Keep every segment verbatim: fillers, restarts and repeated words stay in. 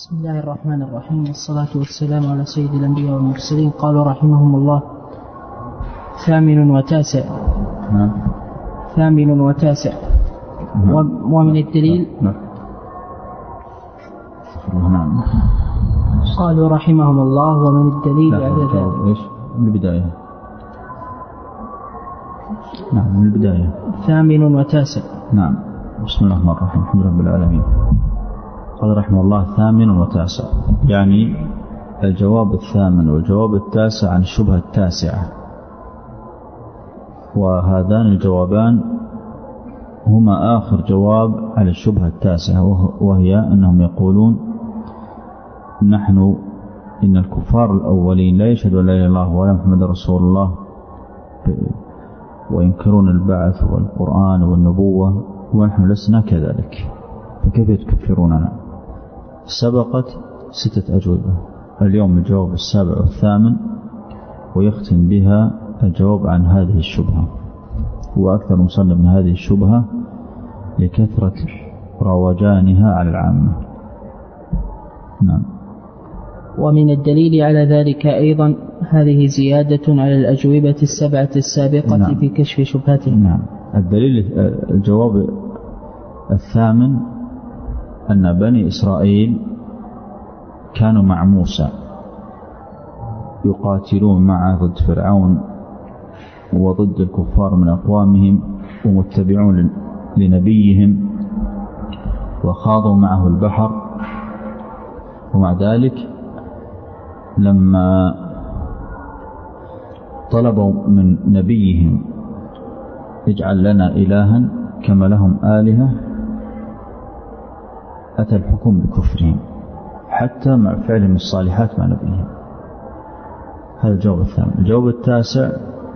بسم الله الرحمن الرحيم، والصلاة والسلام على سيد الأنبياء والمرسلين. قالوا رحمهم الله: ثامن وتاسع. نعم. ثامن وتاسع. نعم. ومن الدليل. نعم. نعم. قالوا رحمهم الله: ومن الدليل على ذلك. ايش؟ من البداية. نعم، من البداية. ثامن وتاسع. نعم. بسم الله الرحمن الرحيم، الحمد لله رب العالمين. قال رحمه الله: ثامن وتاسع، يعني الجواب الثامن والجواب التاسع عن الشبهة التاسعة. وهذان الجوابان هما آخر جواب على الشبهة التاسعة، وهي أنهم يقولون: نحن إن الكفار الأولين لا يشهدون لا إله إلا الله ولا محمد رسول الله، وينكرون البعث والقرآن والنبوة، ونحن لسنا كذلك، فكيف تكفروننا؟ سبقت ستة أجوبة، اليوم الجواب السابع والثامن، ويختم بها الجواب عن هذه الشبهة. وأكثر مصنف من هذه الشبهة لكثرة روجانها على العامة. نعم. ومن الدليل على ذلك أيضا هذه زيادة على الأجوبة السبعة السابقة. نعم. في كشف شبهته. نعم. الدليل الجواب الثامن أن بني إسرائيل كانوا مع موسى يقاتلون معه ضد فرعون وضد الكفار من أقوامهم، ومتبعون لنبيهم، وخاضوا معه البحر. ومع ذلك لما طلبوا من نبيهم: اجعل لنا إلها كما لهم آلهة، أتى الحكم بكفرهم حتى مع فعلهم الصالحات مع نبيهم. هذا الجواب الثامن. الجواب التاسع: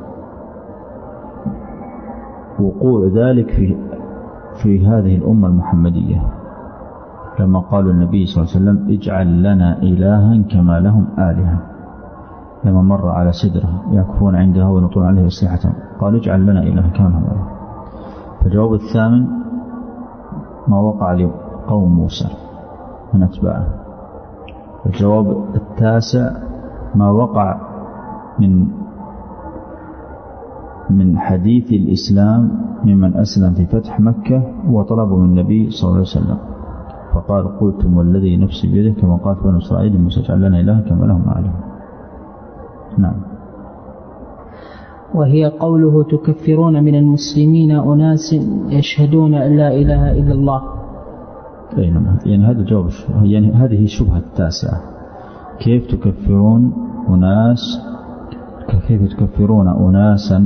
وقوع ذلك في في هذه الأمة المحمدية، لما قالوا النبي صلى الله عليه وسلم: اجعل لنا إلها كما لهم آلهة، لما مر على سدرة يكفون عندها وينطون عليه أسلحتهم، قال: اجعل لنا إلها كما لهم آلهة. فالجواب الثامن ما وقع لقوم موسى من أتباعه. الجواب التاسع ما وقع من من حديث الإسلام ممن أسلم في فتح مكة وطلبوا من النبي صلى الله عليه وسلم، فقال: قلتم والذي نفسي بيده كما قال بنو إسرائيل موسى: اجعل لنا إلها كما لهم آلهة. نعم. وهي قوله: تكفرون من المسلمين أناس يشهدون أن لا إله إلا الله. نعم. يعني هذا جواب، يعني هذه الشبهة التاسعة: كيف تكفرون أناس كيف تكفرون أناسا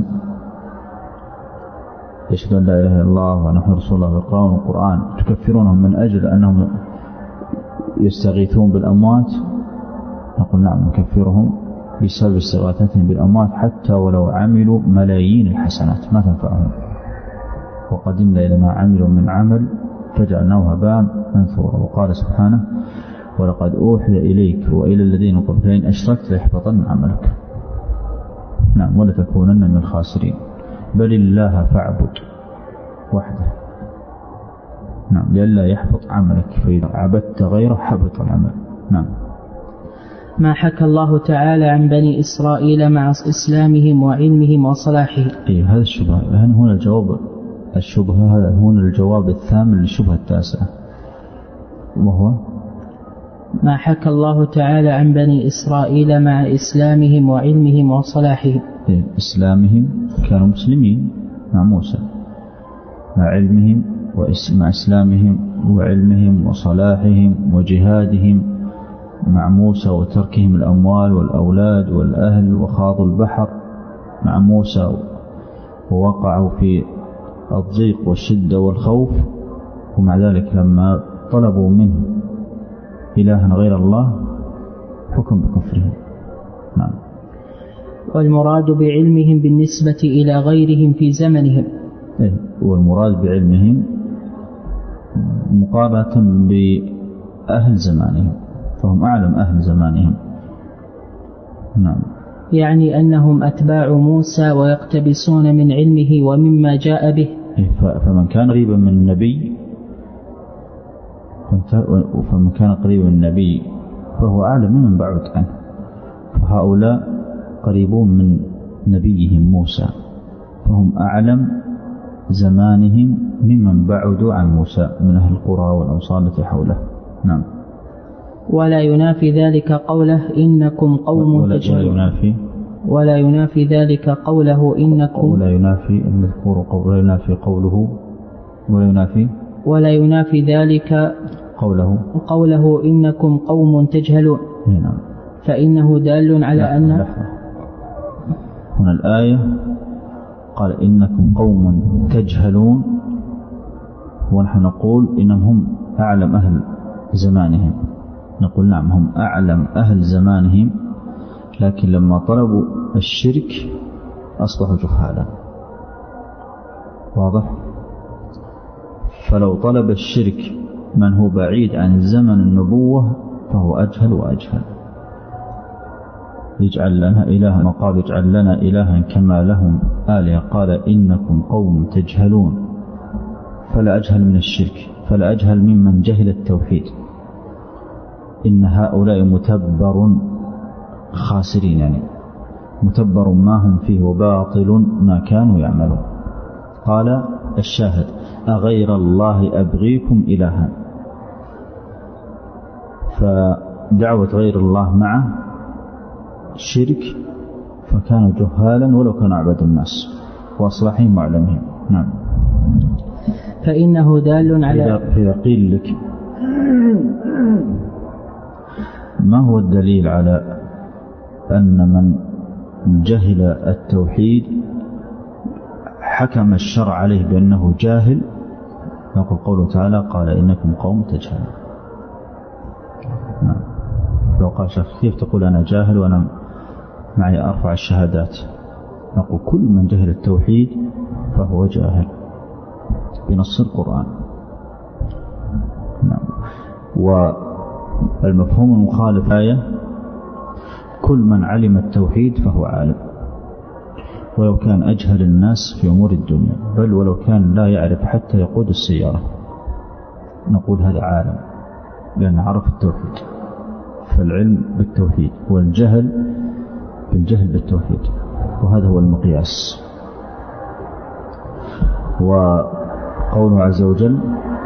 يشهدون لا إله إلا الله ونحن رسول الله ويقرؤون القرآن، تكفرونهم من أجل أنهم يستغيثون بالأموات؟ نقول: نعم، نكفرهم بسبب استغاثتهم بالأموات حتى ولو عملوا ملايين الحسنات ما تنفعهم. وقدمنا إلى ما عملوا من عمل فجعلناه هباء منثورا. وقال سبحانه: ولقد أوحي إليك وإلى الذين قبلك لئن أشركت ليحبطن عملك. نعم. ولتكونن من الخاسرين. بل الله فاعبد وحده. نعم. لئلا يحبط عملك، فإذا عبدت غيره حبط العمل. نعم. ما حكى الله تعالى عن بني إسرائيل مع إسلامهم وعلمهم وصلاحهم. أي هذا الشبهة. هنا الجواب الشبهة هذا هنا الجواب الثامن للشبهة التاسعة، وهو ما حكى الله تعالى عن بني إسرائيل مع إسلامهم وعلمهم وصلاحهم. إيه؟ إسلامهم كانوا مسلمين مع موسى، مع علمهم ومع إسلامهم وعلمهم وصلاحهم وجهادهم مع موسى، وتركهم الأموال والأولاد والأهل، وخاضوا البحر مع موسى ووقعوا في الضيق والشدة والخوف. ومع ذلك لما طلبوا منه إلها غير الله حكم بكفرهم. نعم. والمراد بعلمهم بالنسبة إلى غيرهم في زمنهم. إيه؟ والمراد بعلمهم مقارنة بأهل زمانهم، فهم أعلم أهل زمانهم. نعم. يعني أنهم أتباع موسى ويقتبسون من علمه ومما جاء به. إيه؟ فمن كان قريبا من النبي فمن كان قريب من النبي فهو أعلم ممن بعد عنه، فهؤلاء قريبون من نبيهم موسى، فهم أعلم زمانهم ممن بعدوا عن موسى من أهل القرى والأمصار التي حوله. نعم. ولا ينافي ذلك قوله إنكم قوم تجهلون. ولا ينافي ولا ينافي ذلك قوله إنكم ولا ينافي المذكور ولا ينافي قوله ولا ينافي ولا ينافي ذلك قوله قوله إنكم قوم تجهلون. نعم. فإنه دال على أن هنا الآية قال إنكم قوم تجهلون، ونحن نقول إنهم هم أعلم أهل زمانهم. نقول نعم هم أعلم أهل زمانهم، لكن لما طلبوا الشرك أصبحوا جهالا. واضح؟ فلو طلب الشرك من هو بعيد عن زمن النبوة فهو أجهل وأجهل. يجعل لنا إلها، وقال يجعل لنا إلها كما لهم آلهة، قال إنكم قوم تجهلون، فلا أجهل من الشرك، فلا أجهل ممن جهل التوحيد. إن هؤلاء متبر خاسرين، يعني متبر ما هم فيه وباطل ما كانوا يعملون. قال الشاهد أغير الله أبغيكم إلها، فدعوة غير الله مع شرك، فكانوا جهالا ولو كانوا أعبد الناس وأصلحهم وأعلمهم. نعم. فإنه دال على إذا قيل لك ما هو الدليل على أن من جهل التوحيد حكم الشرع عليه بأنه جاهل، نقول قوله تعالى قال إنكم قوم تجهلون. نعم. لو قال شخص كيف تقول أنا جاهل وأنا معي أرفع الشهادات؟ نقول كل من جهل التوحيد فهو جاهل بنص القرآن. نعم. والمفهوم المخالف آية كل من علم التوحيد فهو عالم، ولو كان أجهل الناس في أمور الدنيا، بل ولو كان لا يعرف حتى يقود السيارة نقول هذا عالم لأن عرف التوحيد. فالعلم بالتوحيد والجهل بالجهل بالتوحيد، وهذا هو المقياس. وقوله عز وجل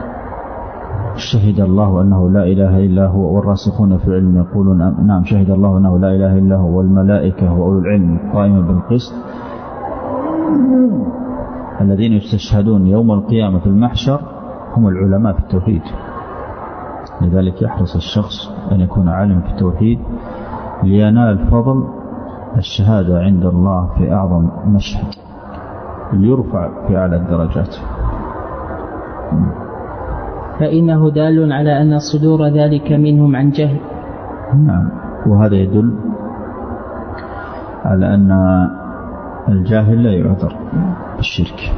شهد الله أنه لا إله إلا هو والراسخون في العلم يقولون نعم شهد الله أنه لا إله إلا هو والملائكة وأولو العلم قائما بالقسط الذين يستشهدون يوم القيامة في المحشر هم العلماء في التوحيد. لذلك يحرص الشخص أن يكون عالم في التوحيد لينال فضل الشهادة عند الله في أعظم مشهد، ليرفع في أعلى الدرجات. فإنه دال على أن صدور ذلك منهم عن جهل. نعم. وهذا يدل على أن الجاهل لا يعذر بالشرك.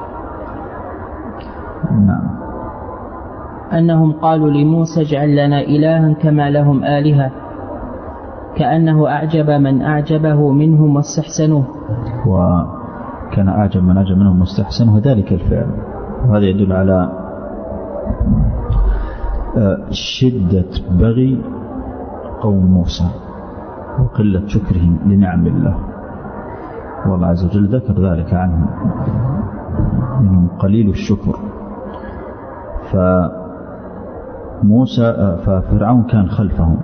نعم. أنهم قالوا لموسى اجعل لنا إلها كما لهم آلهة، كأنه أعجب من أعجبه منهم واستحسنوه. وكان أعجب من أعجب منهم واستحسنوه ذلك الفعل. وهذا يدل على شدة بغي قوم موسى وقلة شكرهم لنعم الله، والله عز وجل ذكر ذلك عنهم إنهم قليل الشكر. فموسى ففرعون كان خلفهم،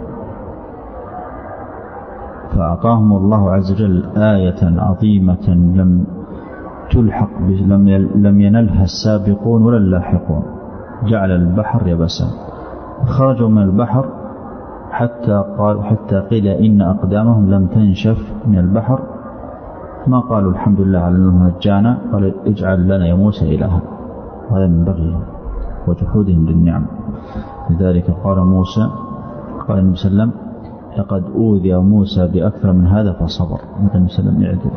فأعطاهم الله عز وجل آية عظيمة لم تلحق لم لم ينلها السابقون ولا اللاحقون. جعل البحر يبسا، خرجوا من البحر حتى قال حتى قيل إن أقدامهم لم تنشف من البحر، ما قالوا الحمد لله على أنه نجانا، قال اجعل لنا يا موسى إلها. وهذا من بغيهم وجحودهم للنعم. لذلك قال موسى قال النبي صلى الله عليه وسلم لقد أوذي موسى بأكثر من هذا فصبر. النبي صلى الله عليه وسلم يعدل.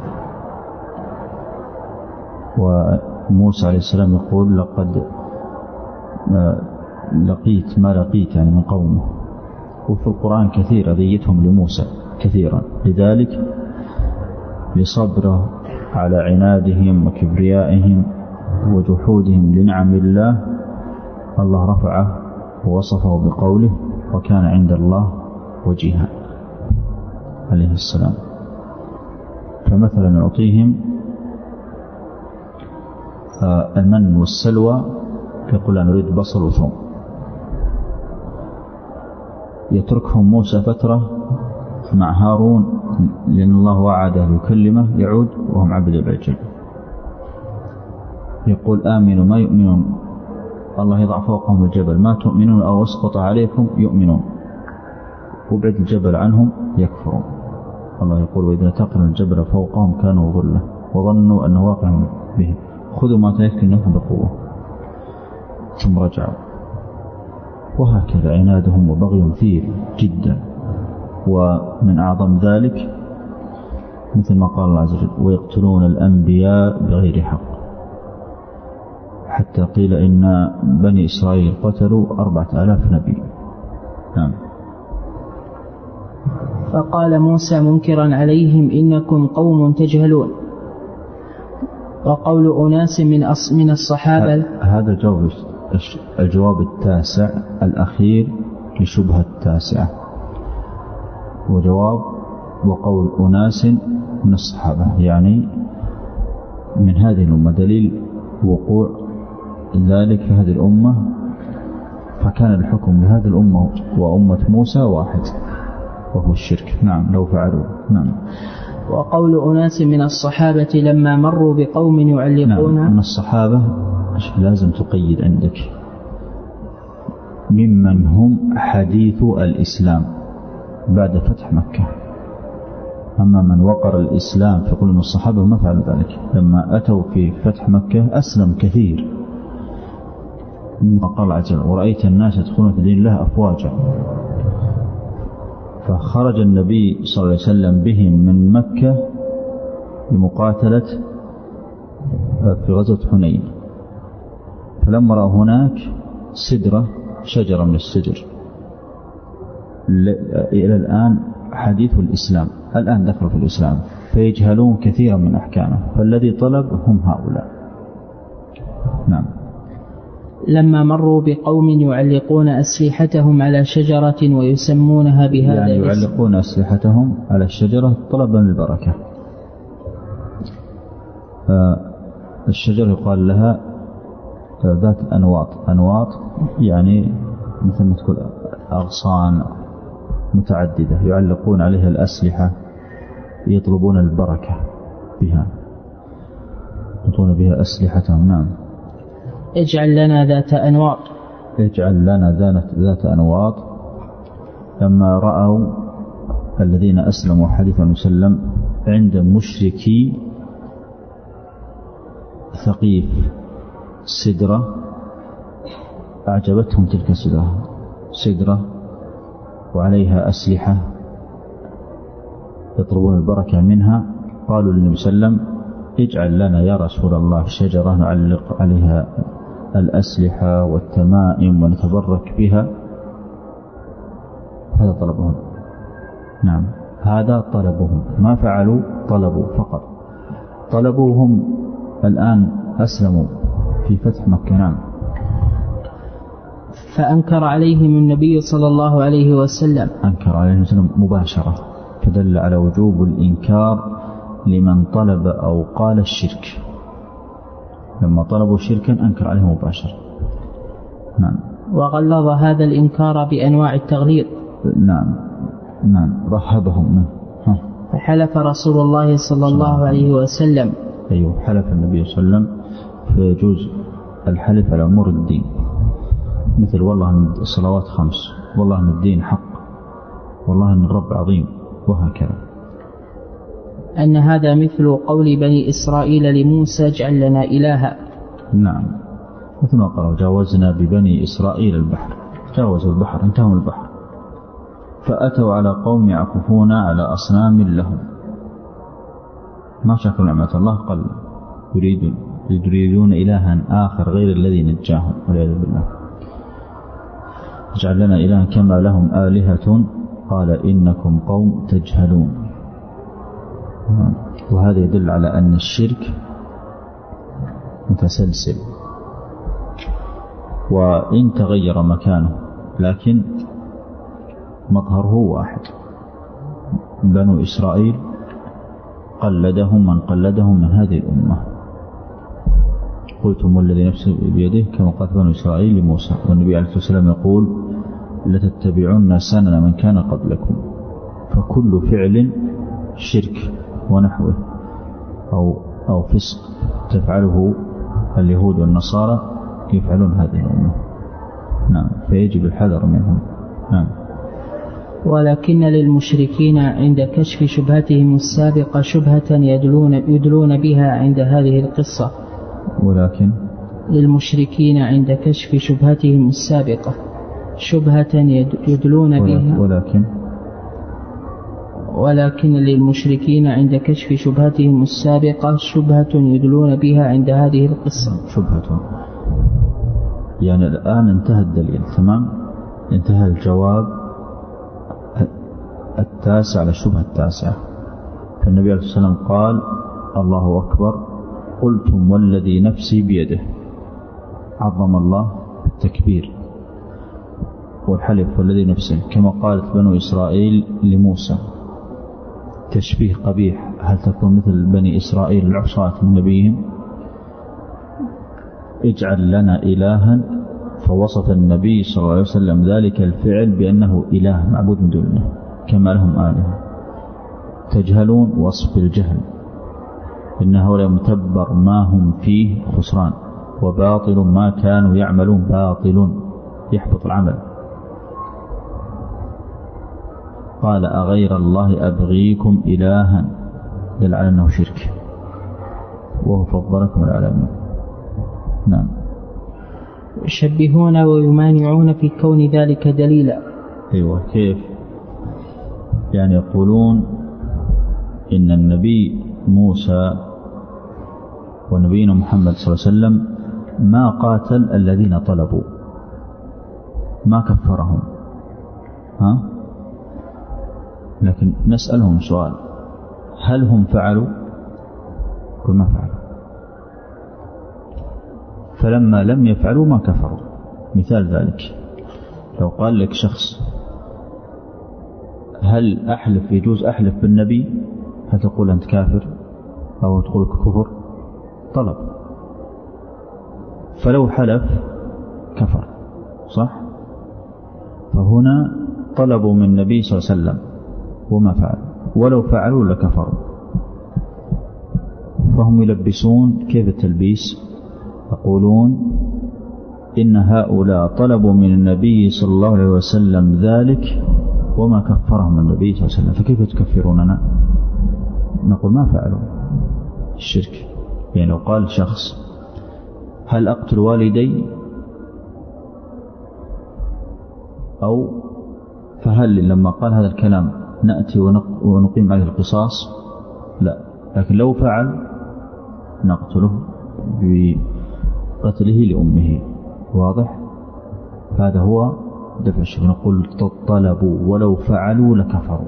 وموسى عليه السلام يقول لقد لقيت ما لقيت يعني من قومه. وفي القرآن كثير أذيتهم لموسى كثيرا، لذلك لصبره على عنادهم وكبريائهم وجحودهم لنعم الله الله رفعه ووصفه بقوله وكان عند الله وجيها عليه السلام. فمثلا يعطيهم المن والسلوى، يقول أنا أريد بصل وثوم، يتركهم موسى فترة مع هارون لأن الله وعده يكلمه، يعود وهم عبد العجل، يقول آمنوا ما يؤمنون، الله يضع فوقهم الجبل ما تؤمنون أو أسقط عليكم يؤمنون، وبعد الجبل عنهم يكفرون. الله يقول وإذا تقن الجبل فوقهم كانوا ظلة وظنوا أنه واقع بهم خذوا ما تيكنكم بقوة ثم رجعوا. وهكذا عنادهم وبغيهم فيه جدا. ومن أعظم ذلك مثل ما قال الله عز وجل ويقتلون الأنبياء بغير حق، حتى قيل إن بني إسرائيل قتلوا أربعة آلاف نبي. نعم. فقال موسى منكرا عليهم إنكم قوم تجهلون. وقول أناس من من الصحابة. هذا جواب الجواب التاسع الأخير لشبهة التاسعة، وجواب وقول أناس من الصحابة يعني من هذه الأمة، دليل وقوع ذلك في هذه الأمة، فكان الحكم لهذه الأمة وأمة موسى واحد وهو الشرك. نعم لو فعلوا. نعم. وقول أناس من الصحابة لما مروا بقوم يعلقون. نعم من الصحابة لازم تقيد عندك ممن هم حديث الإسلام بعد فتح مكة. أما من وقر الإسلام فيقول أن الصحابة ما فعلوا ذلك، لما أتوا في فتح مكة أسلم كثير. قال عز وجل ورأيت الناس يدخلون في دين الله أفواجا، فخرج النبي صلى الله عليه وسلم بهم من مكة لمقاتلة في غزوة حنين، فلما رأى هناك سدرة شجرة من السدر إلى الآن حديث الإسلام، الآن دخلوا في الإسلام فيجهلون كثيرا من أحكامه، فالذي طلب هم هؤلاء. نعم. لما مروا بقوم يعلقون أسلحتهم على شجرة ويسمونها بهذا يعني الاسم. يعلقون أسلحتهم على الشجرة طلبا للبركة. الشجرة يقال لها ذات أنواط، أنواط يعني مثل ما تقول أغصان متعددة يعلقون عليها الأسلحة يطلبون البركة بها، يطلبون بها أسلحتهم. نعم. اجعل لنا ذات أنواط. اجعل لنا ذات أنواط. لما رأوا الذين أسلموا حديثا وسلم عند مشركي ثقيف سدرة، أعجبتهم تلك السدرة، سدرة وعليها أسلحة يطلبون البركة منها. قالوا للنبي صلى الله عليه وسلم اجعل لنا يا رسول الله شجرة نعلق عليها الأسلحة والتمائم ونتبرك بها. هذا طلبهم. نعم هذا طلبهم، ما فعلوا طلبوا فقط، طلبوهم الآن أسلموا في فتح مكة. نعم. فأنكر عليهم النبي صلى الله عليه وسلم أنكر عليهم وسلم مباشرة، فدل على وجوب الإنكار لمن طلب أو قال الشرك. لما طلبوا شركا أنكر عليه مباشرة. نعم. وغلظ هذا الإنكار بأنواع التغليظ. نعم نعم رهبهم. نعم. فحلف رسول الله صلى الله عليه وسلم. أيوه حلف النبي صلى الله عليه وسلم، فيجوز الحلف على أمور الدين، مثل والله أن الصلوات خمس، والله أن الدين حق، والله أن الرب عظيم، وهكذا. أن هذا مثل قول بني إسرائيل لموسى اجعل لنا إلها. نعم مثل ما قالوا جاوزنا ببني إسرائيل البحر، جاوزوا البحر انتهوا البحر، فأتوا على قوم يعكفون على أصنام لهم، ما شكروا نعمة الله، قال يريدون يريدون إلها آخر غير الذي نجاهم والعياذ بالله. اجعل لنا إلها كما لهم آلهة قال إنكم قوم تجهلون. وهذا يدل على أن الشرك متسلسل، وإن تغير مكانه لكن مظهره واحد. بنو إسرائيل قلدهم من قلدهم من هذه الأمة. قلتم والذي نفسي بيده كما قال بنو إسرائيل لموسى. والنبي عليه الصلاة والسلام يقول لتتبعون سنن من كان قبلكم. فكل فعل شرك ونحوه أو, أو فسق تفعله اليهود والنصارى يفعلون هذه الأمة. نعم، فيجب الحذر منهم. نعم. ولكن للمشركين عند كشف شبهتهم السابقة شبهة يدلون, يدلون بها عند هذه القصة. ولكن للمشركين عند كشف شبهتهم السابقة شبهة يدلون بها ولكن ولكن للمشركين عند كشف شبهتهم السابقة شبهة يدلون بها عند هذه القصة. شبهة يعني الآن انتهى الدليل تمام، انتهى الجواب التاسع على الشبهة التاسعة. فالنبي عليه الصلاة والسلام قال الله أكبر، قلتم والذي نفسي بيده. عظم الله التكبير والحلف والذي نفسه كما قالت بنو إسرائيل لموسى. تشبيه قبيح، هل تكون مثل بني إسرائيل العصاة من نبيهم؟ اجعل لنا إلها، فوصف النبي صلى الله عليه وسلم ذلك الفعل بأنه إله معبود من دونه كما لهم آلهة. تجهلون وصف الجهل، إن هؤلاء متبر ما هم فيه خسران، وباطل ما كانوا يعملون باطل يحبط العمل. قال أغير الله أبغيكم إلها، دل على أنه شرك، وهو فضلكم العالمين. نعم. يشبهون ويمانعون في كون ذلك دليلا. أيوة، كيف؟ يعني يقولون إن النبي موسى ونبينا محمد صلى الله عليه وسلم ما قاتل الذين طلبوا، ما كفرهم، ها؟ لكن نسألهم سؤال، هل هم فعلوا؟ قل ما فعلوا. فلما لم يفعلوا ما كفروا. مثال ذلك لو قال لك شخص هل أحلف يجوز أحلف بالنبي، هل تقول أنت كافر أو تقول كفر؟ طلب، فلو حلف كفر، صح؟ فهنا طلبوا من النبي صلى الله عليه وسلم وما فعل، ولو فعلوا لكفروا. فهم يلبسون كيف التلبيس؟ يقولون إن هؤلاء طلبوا من النبي صلى الله عليه وسلم ذلك وما كفرهم النبي صلى الله عليه وسلم، فكيف تكفروننا؟ نقول ما فعلوا الشرك. يعني لو قال شخص هل أقتل والدي، أو فهل لما قال هذا الكلام نأتي ونقيم عليه القصاص؟ لا، لكن لو فعل نقتله بقتله لأمه. واضح؟ هذا هو دفع الشرك. نقول طلبوا ولو فعلوا لكفروا.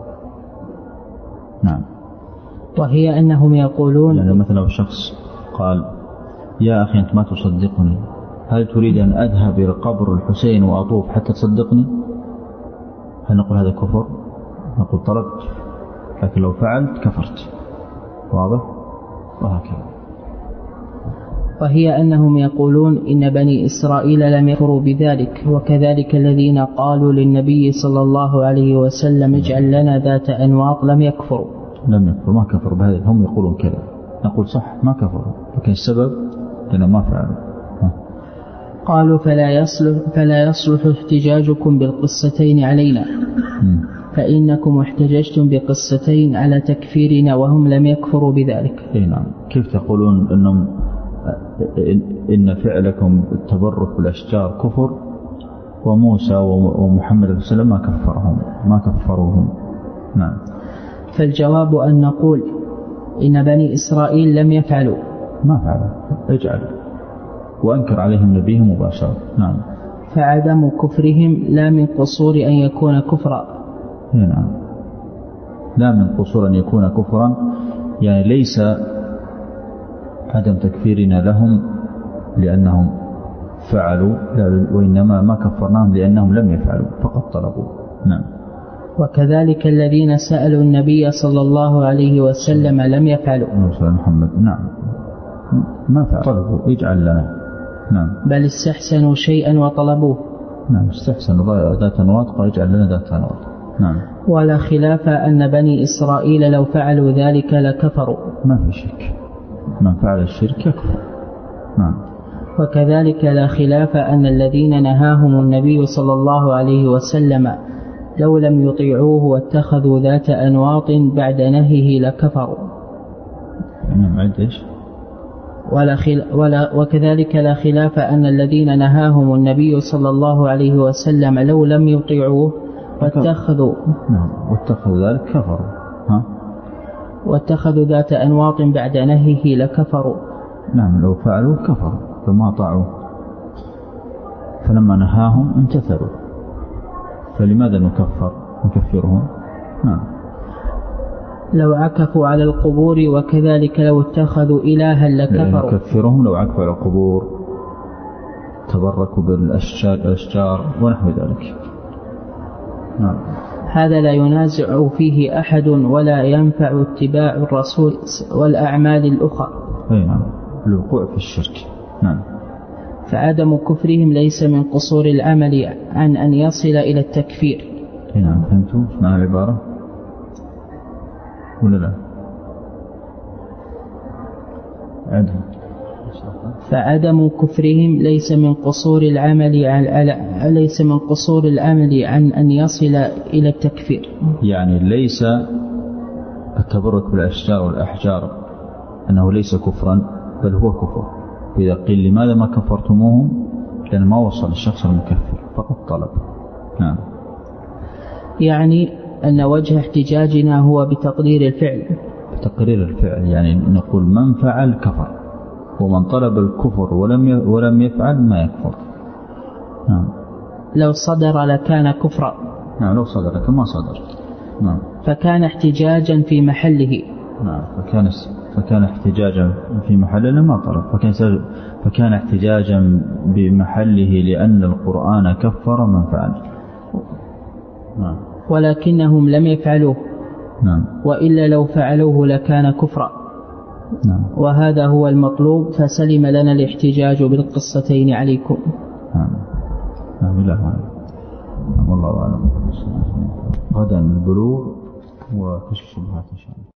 نعم. وهي أنهم يقولون يعني مثلا لو شخص قال يا أخي أنت ما تصدقني، هل تريد أن أذهب إلى قبر الحسين وأطوف حتى تصدقني؟ هل نقول هذا كفر؟ نقول طلبت، لكن لو فعلت كفرت. واضح؟ وهكذا. وهي أنهم يقولون إن بني إسرائيل لم يكفروا بذلك، وكذلك الذين قالوا للنبي صلى الله عليه وسلم اجعل لنا ذات أنواط لم يكفروا. لم يكفروا، ما كفروا بهذا. هم يقولون كذا، نقول صح ما كفروا، لكن السبب لأنهم ما فعلوا. قالوا فلا يصلح, فلا يصلح احتجاجكم بالقصتين علينا، م. فإنكم احتججتم بقصتين على تكفيرنا وهم لم يكفروا بذلك. اي نعم. كيف تقولون أنهم إن فعلكم التبرك بالأشجار كفر، وموسى ومحمد صلى الله عليه وسلم ما كفرهم ما كفروهم؟ نعم. فالجواب أن نقول إن بني إسرائيل لم يفعلوا ما فعلوا، اجعل وأنكر عليهم نبيهم مباشرة. نعم. فعدم كفرهم لا من قصور أن يكون كفرا. نعم، لا من قصور أن يكون كفرا، يعني ليس عدم تكفيرنا لهم لأنهم فعلوا، وإنما ما كفرناهم لأنهم لم يفعلوا فقط طلبوا. نعم. وكذلك الذين سألوا النبي صلى الله عليه وسلم لم يفعلوا. محمد نعم ما فعلوا، طلبوا اجعل لنا. نعم. بل استحسنوا شيئا وطلبوه. نعم استحسنوا ذات نواط قال اجعل لنا ذات نواط. نعم. ولا خلاف أن بني إسرائيل لو فعلوا ذلك لكفروا. ما في شك، من فعل الشرك يكفر. نعم. وكذلك لا خلاف أن الذين نهاهم النبي صلى الله عليه وسلم لو لم يطيعوه واتخذوا ذات أنواط بعد نهيه لكفروا. نعم عدش. ولا خل... ولا وكذلك لا خلاف أن الذين نهاهم النبي صلى الله عليه وسلم لو لم يطيعوه واتخذوا نعم واتخذوا ذلك كفروا. ها؟ واتخذوا ذات أنواط بعد نهيه لكفروا. نعم لو فعلوا كفروا فما طاعوا، فلما نهاهم امتثلوا، فلماذا نكفر نكفرهم؟ نعم. لو عكفوا على القبور وكذلك لو اتخذوا إلها لكفروا. نكفرهم لو عكفوا على القبور، تبركوا بالأشجار الأشجار ونحو ذلك. نعم. هذا لا ينازع فيه أحد ولا ينفع اتباع الرسول والأعمال الأخرى. أي نعم الوقوع في الشرك. نعم. فعدم كفرهم ليس من قصور العمل عن أن يصل إلى التكفير. أي نعم فهمتوا معنى العبارة ولا لا؟ عدم. فعدم كفرهم ليس من قصور العمل عن ليس من قصور العمل عن أن يصل إلى التكفير. يعني ليس التبرك بالأشجار والأحجار أنه ليس كفرا، بل هو كفر. إذا قيل لماذا ما كفرتموهم؟ لأن ما وصل الشخص المكفر فقط طلب. نعم. يعني أن وجه احتجاجنا هو بتقدير الفعل. بتقدير الفعل يعني نقول من فعل كفر، ومن طلب الكفر ولم ولم يفعل ما يكفر. نعم. لو صدر لكان كفرا. نعم لو صدر لكن ما صدر. نعم. فكان احتجاجا في محله. نعم فكان فكان احتجاجا في محله ما طلب، فكان فكان احتجاجا بمحله لأن القرآن كفر من فعل. نعم. ولكنهم لم يفعلوه. نعم. وإلا لو فعلوه لكان كفرا. نعم. وهذا هو المطلوب، فسلم لنا الاحتجاج بالقصتين عليكم. نعم. نعم لا نعم والله أعلم. غدا البلوغ وكشف الشبهات إن شاء الله.